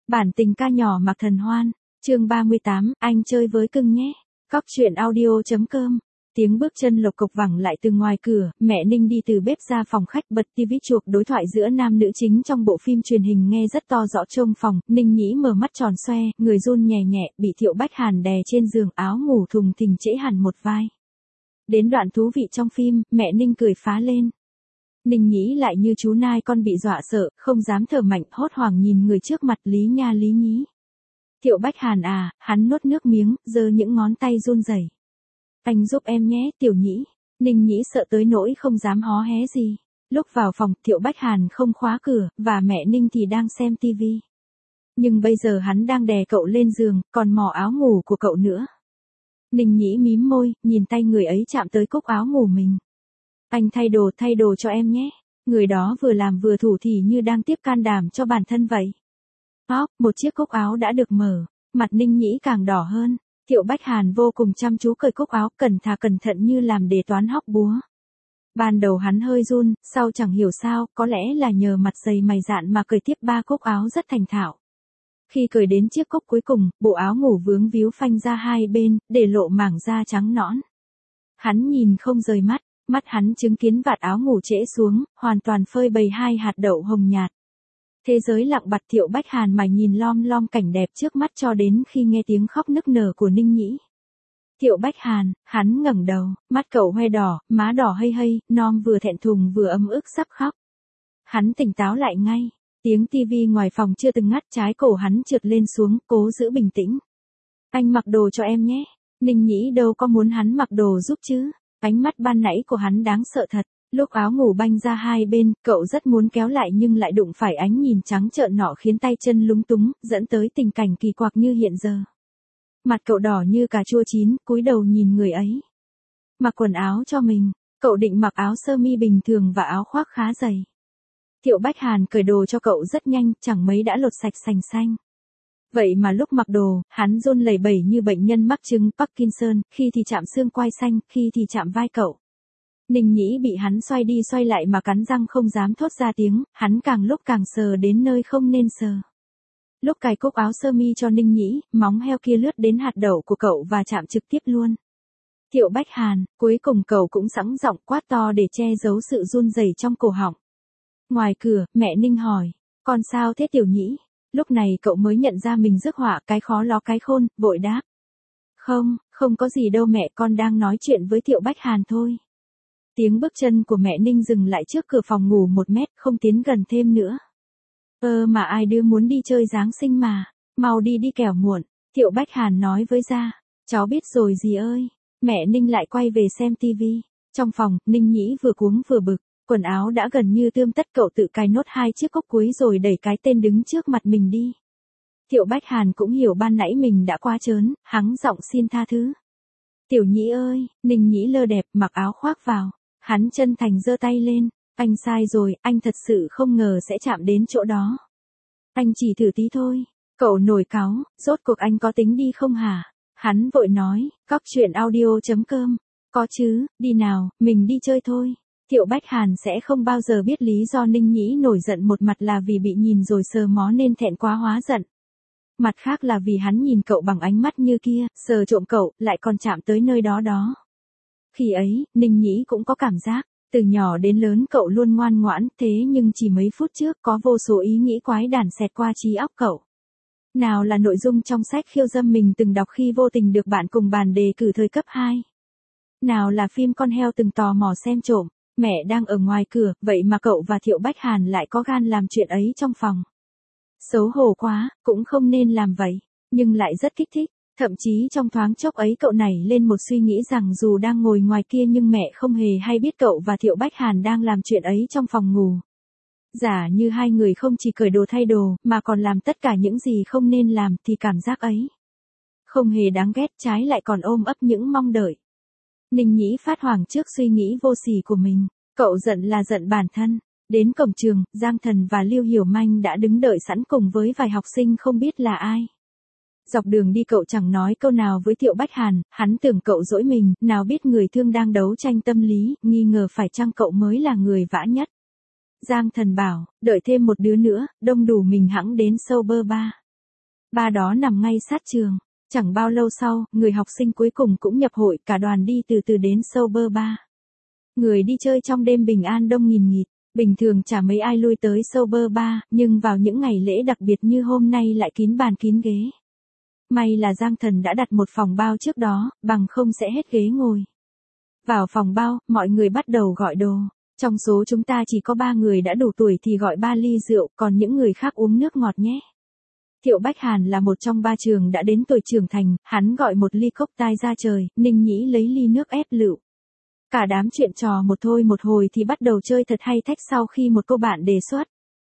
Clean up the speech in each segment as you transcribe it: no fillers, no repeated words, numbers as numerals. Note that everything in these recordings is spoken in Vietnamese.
Bản tình ca nhỏ Mạc Thần Hoan, chương 38, anh chơi với cưng nhé. Cóc truyện audio.com. Tiếng bước chân lộc cộc vẳng lại từ ngoài cửa, mẹ Ninh đi từ bếp ra phòng khách bật tivi chuộc đối thoại giữa nam nữ chính trong bộ phim truyền hình nghe rất to rõ trong phòng. Ninh Nhĩ mở mắt tròn xoe, người run nhẹ nhẹ, bị Thiệu Bách Hàn đè trên giường, áo ngủ thùng thình trễ hẳn một vai. Đến đoạn thú vị trong phim, mẹ Ninh cười phá lên. Ninh Nhĩ lại như chú nai con bị dọa sợ, không dám thở mạnh, hốt hoảng nhìn người trước mặt. Lý nha Lý Nhĩ. Thiệu Bách Hàn à, hắn nuốt nước miếng, giơ những ngón tay run rẩy. Anh giúp em nhé, Tiểu Nhĩ. Ninh Nhĩ sợ tới nỗi không dám hó hé gì. Lúc vào phòng, Thiệu Bách Hàn không khóa cửa, và mẹ Ninh thì đang xem tivi. Nhưng bây giờ hắn đang đè cậu lên giường, còn mò áo ngủ của cậu nữa. Ninh Nhĩ mím môi, nhìn tay người ấy chạm tới cúc áo ngủ mình. Anh thay đồ cho em nhé. Người đó vừa làm vừa thủ thì như đang tiếp can đảm cho bản thân vậy. Một chiếc cúc áo đã được mở, mặt Ninh Nhĩ càng đỏ hơn. Thiệu Bách Hàn vô cùng chăm chú cởi cúc áo, cẩn thận như làm đề toán hóc búa. Ban đầu hắn hơi run, sau chẳng hiểu sao, có lẽ là nhờ mặt dày mày dạn mà cởi tiếp 3 cúc áo rất thành thạo. Khi cởi đến chiếc cúc cuối cùng, bộ áo ngủ vướng víu phanh ra hai bên, để lộ mảng da trắng nõn. Hắn nhìn không rời mắt, mắt hắn chứng kiến vạt áo ngủ trễ xuống, hoàn toàn phơi bày 2 hạt đậu hồng nhạt. Thế giới lặng bặt, Thiệu Bách Hàn mải nhìn lom lom cảnh đẹp trước mắt cho đến khi nghe tiếng khóc nức nở của Ninh Nhĩ. Thiệu Bách Hàn, hắn ngẩng đầu, mắt cậu hoe đỏ, má đỏ hây, non vừa thẹn thùng vừa ấm ức sắp khóc. Hắn tỉnh táo lại ngay, tiếng tivi ngoài phòng chưa từng ngắt, trái cổ hắn trượt lên xuống, cố giữ bình tĩnh. Anh mặc đồ cho em nhé. Ninh Nhĩ đâu có muốn hắn mặc đồ giúp chứ. Ánh mắt ban nãy của hắn đáng sợ thật. Lúc áo ngủ banh ra hai bên, cậu rất muốn kéo lại nhưng lại đụng phải ánh nhìn trắng trợn nọ khiến tay chân lúng túng, dẫn tới tình cảnh kỳ quặc như hiện giờ. Mặt cậu đỏ như cà chua chín, cúi đầu nhìn người ấy. Mặc quần áo cho mình, cậu định mặc áo sơ mi bình thường và áo khoác khá dày. Thiệu Bách Hàn cởi đồ cho cậu rất nhanh, chẳng mấy đã lột sạch sành xanh. Vậy mà lúc mặc đồ, hắn run lẩy bẩy như bệnh nhân mắc chứng Parkinson, khi thì chạm xương quai xanh, khi thì chạm vai cậu. Ninh Nhĩ bị hắn xoay đi xoay lại mà cắn răng không dám thốt ra tiếng, hắn càng lúc càng sờ đến nơi không nên sờ. Lúc cài cúc áo sơ mi cho Ninh Nhĩ, móng heo kia lướt đến hạt đậu của cậu và chạm trực tiếp luôn. Thiệu Bách Hàn, cuối cùng cậu cũng sẵn giọng quát to để che giấu sự run rẩy trong cổ họng. Ngoài cửa, mẹ Ninh hỏi, con sao thế Tiểu Nhĩ? Lúc này cậu mới nhận ra mình rước họa, cái khó ló cái khôn, vội đáp. Không có gì đâu mẹ, con đang nói chuyện với Thiệu Bách Hàn thôi. Tiếng bước chân của mẹ Ninh dừng lại trước cửa phòng ngủ 1 mét, không tiến gần thêm nữa. Mà ai đưa muốn đi chơi Giáng sinh mà, mau đi kẻo muộn, Thiệu Bách Hàn nói với Gia. Cháu biết rồi dì ơi. Mẹ Ninh lại quay về xem tivi. Trong phòng, Ninh Nhĩ vừa cuống vừa bực, quần áo đã gần như tươm tất, cậu tự cài nốt 2 chiếc cúc cuối rồi đẩy cái tên đứng trước mặt mình đi. Thiệu Bách Hàn cũng hiểu ban nãy mình đã quá trớn, hắng giọng xin tha thứ. Tiểu Nhĩ ơi, Ninh Nhĩ lơ đẹp mặc áo khoác vào. Hắn chân thành giơ tay lên, anh sai rồi, anh thật sự không ngờ sẽ chạm đến chỗ đó. Anh chỉ thử tí thôi. Cậu nổi cáu, rốt cuộc anh có tính đi không hả? Hắn vội nói, cóc truyện audio.com. Có chứ, đi nào, mình đi chơi thôi. Thiệu Bách Hàn sẽ không bao giờ biết lý do Ninh Nhĩ nổi giận, một mặt là vì bị nhìn rồi sờ mó nên thẹn quá hóa giận. Mặt khác là vì hắn nhìn cậu bằng ánh mắt như kia, sờ trộm cậu, lại còn chạm tới nơi đó. Khi ấy, Ninh Nhĩ cũng có cảm giác, từ nhỏ đến lớn cậu luôn ngoan ngoãn, thế nhưng chỉ mấy phút trước có vô số ý nghĩ quái đản xẹt qua trí óc cậu. Nào là nội dung trong sách khiêu dâm mình từng đọc khi vô tình được bạn cùng bàn đề cử thời cấp 2. Nào là phim con heo từng tò mò xem trộm, mẹ đang ở ngoài cửa, vậy mà cậu và Thiệu Bách Hàn lại có gan làm chuyện ấy trong phòng. Xấu hổ quá, cũng không nên làm vậy, nhưng lại rất kích thích. Thậm chí trong thoáng chốc ấy cậu nảy lên một suy nghĩ rằng dù đang ngồi ngoài kia nhưng mẹ không hề hay biết cậu và Thiệu Bách Hàn đang làm chuyện ấy trong phòng ngủ. Giả như hai người không chỉ cởi đồ thay đồ, mà còn làm tất cả những gì không nên làm thì cảm giác ấy không hề đáng ghét, trái lại còn ôm ấp những mong đợi. Ninh Nhĩ phát hoảng trước suy nghĩ vô sỉ của mình, cậu giận là giận bản thân. Đến cổng trường, Giang Thần và Lưu Hiểu Manh đã đứng đợi sẵn cùng với vài học sinh không biết là ai. Dọc đường đi cậu chẳng nói câu nào với Thiệu Bách Hàn, hắn tưởng cậu dỗi mình, nào biết người thương đang đấu tranh tâm lý, nghi ngờ phải chăng cậu mới là người vã nhất. Giang Thần bảo, đợi thêm một đứa nữa, đông đủ mình hẵng đến Sober Bar. Ba đó nằm ngay sát trường. Chẳng bao lâu sau, người học sinh cuối cùng cũng nhập hội, cả đoàn đi từ từ đến Sober Bar. Người đi chơi trong đêm bình an đông nghìn nghịt. Bình thường chả mấy ai lui tới Sober Bar, nhưng vào những ngày lễ đặc biệt như hôm nay lại kín bàn kín ghế. May là Giang Thần đã đặt một phòng bao trước đó, bằng không sẽ hết ghế ngồi. Vào phòng bao, mọi người bắt đầu gọi đồ. Trong số chúng ta chỉ có 3 người đã đủ tuổi thì gọi 3 ly rượu, còn những người khác uống nước ngọt nhé. Thiệu Bách Hàn là một trong 3 trường đã đến tuổi trưởng thành, hắn gọi một ly cốc tai ra trời, Ninh Nhĩ lấy ly nước ép lựu. Cả đám chuyện trò một thôi một hồi thì bắt đầu chơi thật hay thách sau khi một cô bạn đề xuất.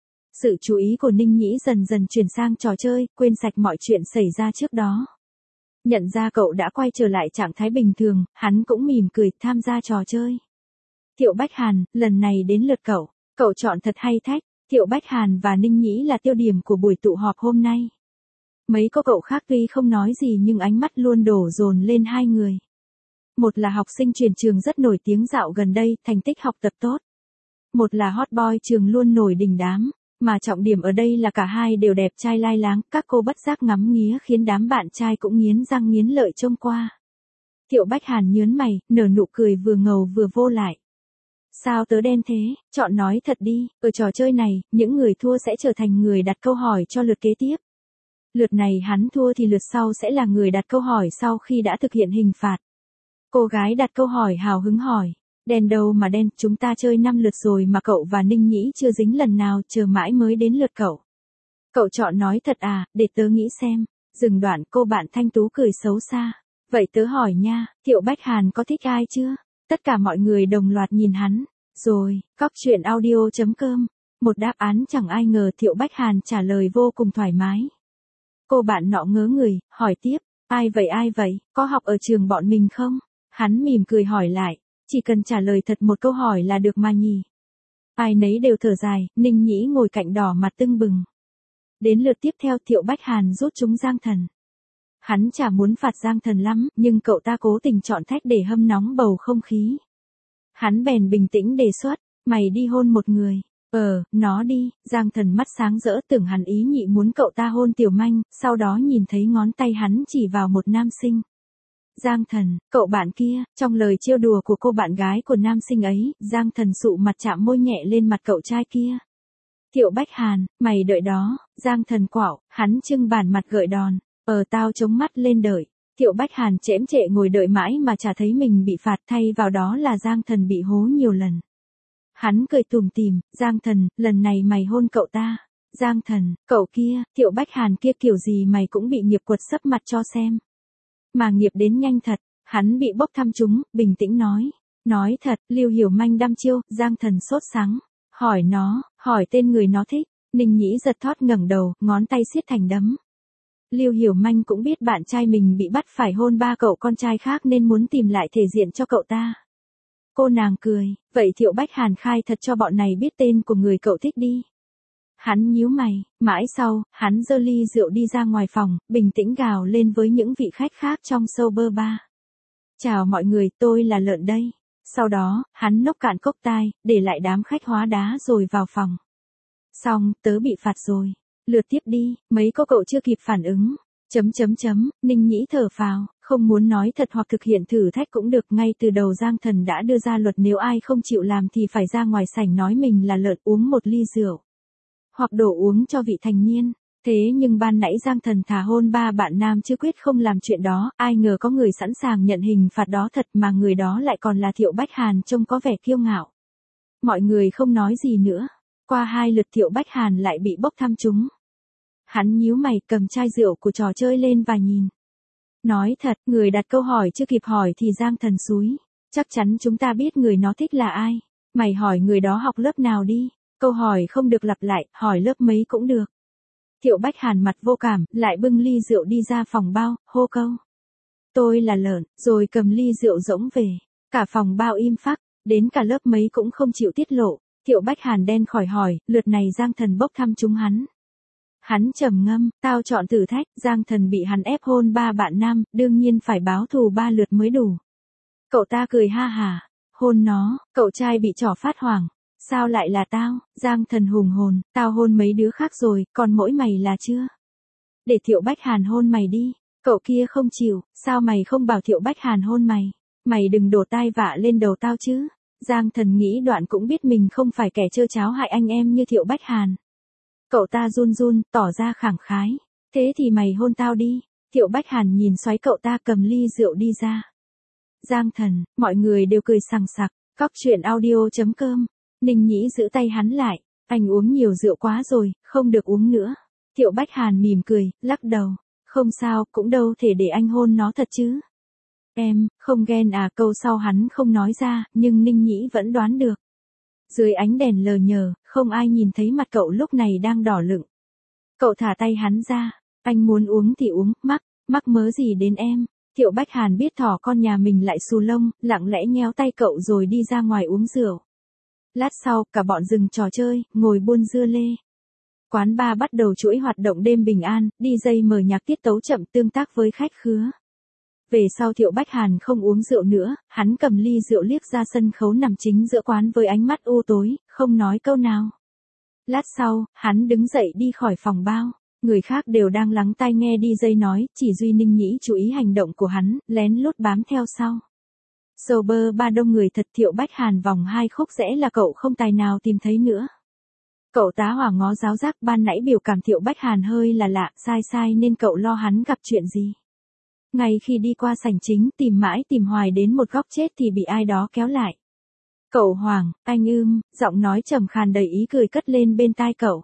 Sự chú ý của Ninh Nhĩ dần dần chuyển sang trò chơi, quên sạch mọi chuyện xảy ra trước đó. Nhận ra cậu đã quay trở lại trạng thái bình thường, hắn cũng mỉm cười tham gia trò chơi. Thiệu Bách Hàn, lần này đến lượt cậu. Cậu chọn thật hay thách. Thiệu Bách Hàn và Ninh Nhĩ là tiêu điểm của buổi tụ họp hôm nay. Mấy cô cậu khác tuy không nói gì nhưng ánh mắt luôn đổ dồn lên 2 người. Một là học sinh chuyển trường rất nổi tiếng dạo gần đây, thành tích học tập tốt. Một là hot boy trường luôn nổi đình đám. Mà trọng điểm ở đây là cả hai đều đẹp trai lai láng, các cô bất giác ngắm nghía khiến đám bạn trai cũng nghiến răng nghiến lợi trông qua. Thiệu Bách Hàn nhớn mày, nở nụ cười vừa ngầu vừa vô lại. Sao tớ đen thế, chọn nói thật đi, ở trò chơi này, những người thua sẽ trở thành người đặt câu hỏi cho lượt kế tiếp. Lượt này hắn thua thì lượt sau sẽ là người đặt câu hỏi sau khi đã thực hiện hình phạt. Cô gái đặt câu hỏi hào hứng hỏi. Đen đâu mà đen, chúng ta chơi 5 lượt rồi mà cậu và Ninh Nhĩ chưa dính lần nào, chờ mãi mới đến lượt cậu. Cậu chọn nói thật à, để tớ nghĩ xem. Dừng đoạn, cô bạn thanh tú cười xấu xa. Vậy tớ hỏi nha, Thiệu Bách Hàn có thích ai chưa? Tất cả mọi người đồng loạt nhìn hắn. Rồi, cóc truyện audio.com. Một đáp án chẳng ai ngờ Thiệu Bách Hàn trả lời vô cùng thoải mái. Cô bạn nọ ngớ người, hỏi tiếp. Ai vậy, có học ở trường bọn mình không? Hắn mỉm cười hỏi lại. Chỉ cần trả lời thật một câu hỏi là được mà nhỉ. Ai nấy đều thở dài, Ninh Nhĩ ngồi cạnh đỏ mặt tưng bừng. Đến lượt tiếp theo Thiệu Bách Hàn rút trúng Giang Thần. Hắn chả muốn phạt Giang Thần lắm, nhưng cậu ta cố tình chọn thách để hâm nóng bầu không khí. Hắn bèn bình tĩnh đề xuất, mày đi hôn một người. Nó đi, Giang Thần mắt sáng rỡ tưởng hắn ý nhị muốn cậu ta hôn Tiểu Manh, sau đó nhìn thấy ngón tay hắn chỉ vào một nam sinh. Giang Thần, cậu bạn kia, trong lời trêu đùa của cô bạn gái của nam sinh ấy, Giang Thần sụ mặt chạm môi nhẹ lên mặt cậu trai kia. Thiệu Bách Hàn, mày đợi đó, Giang Thần quạo, hắn trưng bản mặt gợi đòn, tao chống mắt lên đợi. Thiệu Bách Hàn chễm chệ ngồi đợi mãi mà chả thấy mình bị phạt, thay vào đó là Giang Thần bị hố nhiều lần. Hắn cười tủm tỉm, Giang Thần, lần này mày hôn cậu ta. Giang Thần, cậu kia, Thiệu Bách Hàn kia kiểu gì mày cũng bị nghiệp quật sấp mặt cho xem. Mà nghiệp đến nhanh thật, hắn bị bốc thăm trúng, bình tĩnh nói. Nói thật, Lưu Hiểu Manh đăm chiêu, Giang Thần sốt sắng. Hỏi nó, hỏi tên người nó thích. Ninh Nhĩ giật thót ngẩng đầu, ngón tay siết thành đấm. Lưu Hiểu Manh cũng biết bạn trai mình bị bắt phải hôn 3 cậu con trai khác nên muốn tìm lại thể diện cho cậu ta. Cô nàng cười, vậy Thiệu Bách Hàn khai thật cho bọn này biết tên của người cậu thích đi. Hắn nhíu mày, mãi sau, hắn giơ ly rượu đi ra ngoài phòng, bình tĩnh gào lên với những vị khách khác trong Sober Bar. Chào mọi người, tôi là Lợn đây. Sau đó, hắn nốc cạn cốc tai, để lại đám khách hóa đá rồi vào phòng. Xong, tớ bị phạt rồi. Lượt tiếp đi, mấy cô cậu chưa kịp phản ứng. Ninh Nhĩ thở phào, không muốn nói thật hoặc thực hiện thử thách cũng được, ngay từ đầu Giang Thần đã đưa ra luật nếu ai không chịu làm thì phải ra ngoài sảnh nói mình là lợn uống một ly rượu. Hoặc đổ uống cho vị thành niên. Thế nhưng ban nãy Giang Thần thả hôn 3 bạn nam chưa quyết không làm chuyện đó, ai ngờ có người sẵn sàng nhận hình phạt đó thật mà người đó lại còn là Thiệu Bách Hàn trông có vẻ kiêu ngạo. Mọi người không nói gì nữa. Qua 2 lượt Thiệu Bách Hàn lại bị bốc thăm trúng. Hắn nhíu mày cầm chai rượu của trò chơi lên và nhìn. Nói thật, người đặt câu hỏi chưa kịp hỏi thì Giang Thần xúi. Chắc chắn chúng ta biết người nó thích là ai. Mày hỏi người đó học lớp nào đi. Câu hỏi không được lặp lại, hỏi lớp mấy cũng được. Thiệu Bách Hàn mặt vô cảm, lại bưng ly rượu đi ra phòng bao, hô câu. Tôi là Lợn, rồi cầm ly rượu rỗng về. Cả phòng bao im phắc, đến cả lớp mấy cũng không chịu tiết lộ. Thiệu Bách Hàn đen khỏi hỏi, lượt này Giang Thần bốc thăm chúng hắn. Hắn trầm ngâm, tao chọn thử thách, Giang Thần bị hắn ép hôn 3 bạn nam, đương nhiên phải báo thù 3 lượt mới đủ. Cậu ta cười ha hả, hôn nó, cậu trai bị trỏ phát hoảng. Sao lại là tao? Giang Thần hùng hồn, tao hôn mấy đứa khác rồi, còn mỗi mày là chưa? để Thiệu Bách Hàn hôn mày đi. Cậu kia không chịu, sao mày không bảo Thiệu Bách Hàn hôn mày? Mày đừng đổ tai vạ lên đầu tao chứ. Giang Thần nghĩ đoạn cũng biết mình không phải kẻ trơ cháo hại anh em như Thiệu Bách Hàn. Cậu ta run run, tỏ ra khẳng khái. Thế thì mày hôn tao đi. Thiệu Bách Hàn nhìn xoáy cậu ta cầm ly rượu đi ra. Giang Thần, mọi người đều cười sằng sặc. Cóc truyện audio.com. Ninh Nhĩ giữ tay hắn lại. Anh uống nhiều rượu quá rồi, không được uống nữa. Thiệu Bách Hàn mỉm cười, lắc đầu. Không sao, cũng đâu thể để anh hôn nó thật chứ. Em, không ghen à? Câu sau hắn không nói ra, nhưng Ninh Nhĩ vẫn đoán được. Dưới ánh đèn lờ nhờ, không ai nhìn thấy mặt cậu lúc này đang đỏ lựng. Cậu thả tay hắn ra. Anh muốn uống thì uống, mắc mớ gì đến em. Thiệu Bách Hàn biết thỏ con nhà mình lại xù lông, lặng lẽ nhéo tay cậu rồi đi ra ngoài uống rượu. Lát sau, cả bọn dừng trò chơi, ngồi buôn dưa lê. Quán bar bắt đầu chuỗi hoạt động đêm bình an, DJ mở nhạc tiết tấu chậm tương tác với khách khứa. Về sau Thiệu Bách Hàn không uống rượu nữa, hắn cầm ly rượu liếc ra sân khấu nằm chính giữa quán với ánh mắt u tối, không nói câu nào. Lát sau, hắn đứng dậy đi khỏi phòng bao. Người khác đều đang lắng tai nghe DJ nói, chỉ duy Ninh Nhĩ chú ý hành động của hắn, lén lút bám theo sau. Sober ba đông người thật. Thiệu Bách Hàn vòng 2 khúc rẽ là cậu không tài nào tìm thấy nữa. Cậu tá hỏa ngó giáo giác, ban nãy biểu cảm Thiệu Bách Hàn hơi là lạ, sai nên cậu lo hắn gặp chuyện gì. Ngay khi đi qua sảnh chính tìm mãi tìm hoài đến một góc chết thì bị ai đó kéo lại. Cậu hoảng, anh giọng nói trầm khàn đầy ý cười cất lên bên tai cậu.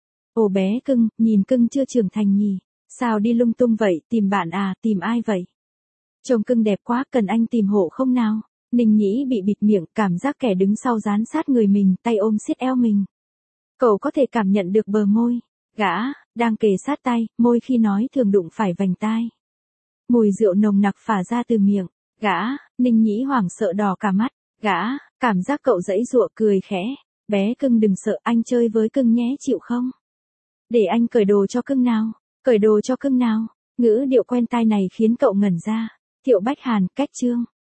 Ồ bé cưng, nhìn cưng chưa trưởng thành nhỉ, sao đi lung tung vậy, tìm bạn à, tìm ai vậy? Trông cưng đẹp quá, cần anh tìm hộ không nào? Ninh Nhĩ bị bịt miệng, cảm giác kẻ đứng sau dán sát người mình, tay ôm siết eo mình. Cậu có thể cảm nhận được bờ môi gã đang kề sát tay, môi khi nói thường đụng phải vành tai. Mùi rượu nồng nặc phả ra từ miệng gã. Ninh Nhĩ hoảng sợ đỏ cả mắt. Gã cảm giác cậu giãy giụa cười khẽ. Bé cưng đừng sợ, anh chơi với cưng nhé, chịu không? Để anh cởi đồ cho cưng nào. Cởi đồ cho cưng nào. Ngữ điệu quen tai này khiến cậu ngẩn ra. Thiệu Bách Hàn, cách chương.